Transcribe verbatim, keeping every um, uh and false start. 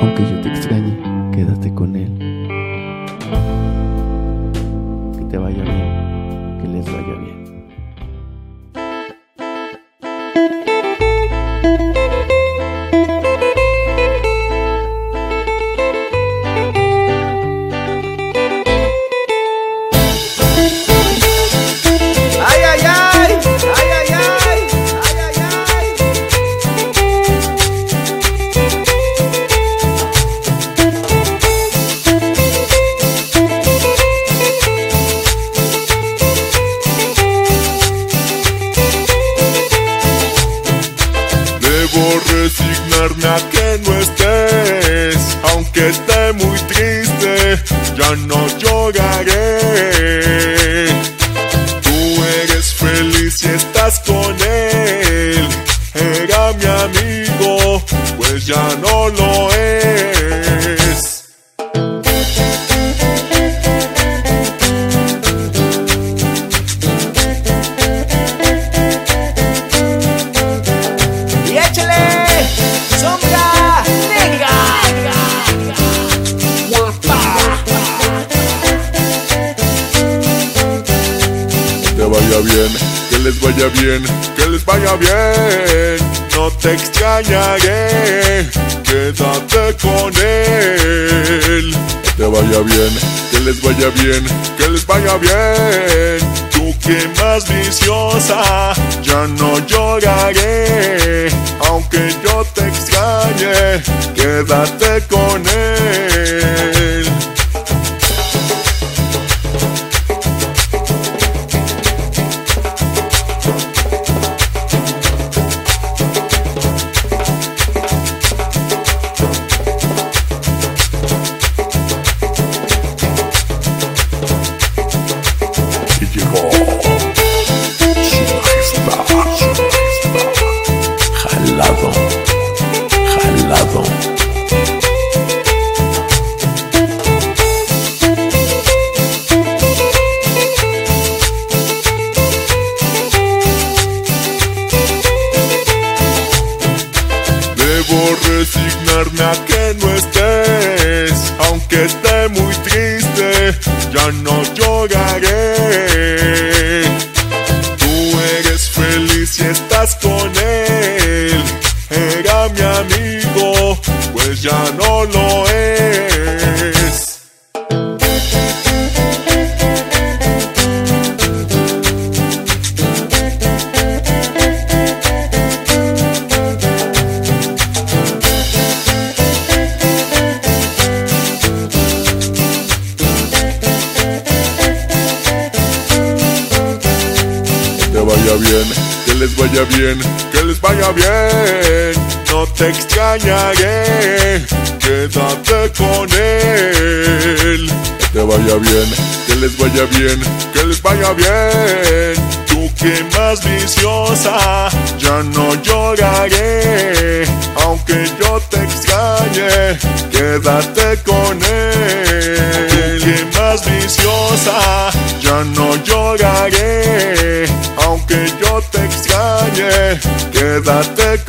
Aunque yo te extrañe, quédate con él. Que te vaya bien, que les vaya bien. Debo resignarme a que no estés, aunque esté muy triste, ya no lloraré. Tú eres feliz y estás con él, era mi amigo, pues ya no lo es. Vaya bien, que les vaya bien, que les vaya bien. No te extrañaré, quédate con él. Que te vaya bien, que les vaya bien, que les vaya bien. Tú que más viciosa, ya no lloraré. Aunque yo te extrañe, quédate con él. Jalado, jalado. Debo resignarme a que no estés, aunque esté muy triste, ya no lloraré. Tú eres feliz y estás con él, era mi amigo, pues ya no lo es. Vaya bien, que les vaya bien, que les vaya bien. No te extrañaré, quédate con él. Que te vaya bien, que les vaya bien, que les vaya bien. Tú que más viciosa, ya no lloraré. Aunque yo te extrañe, quédate con él. Tú que más viciosa, ya no lloraré. Aunque yo te extrañe, quédate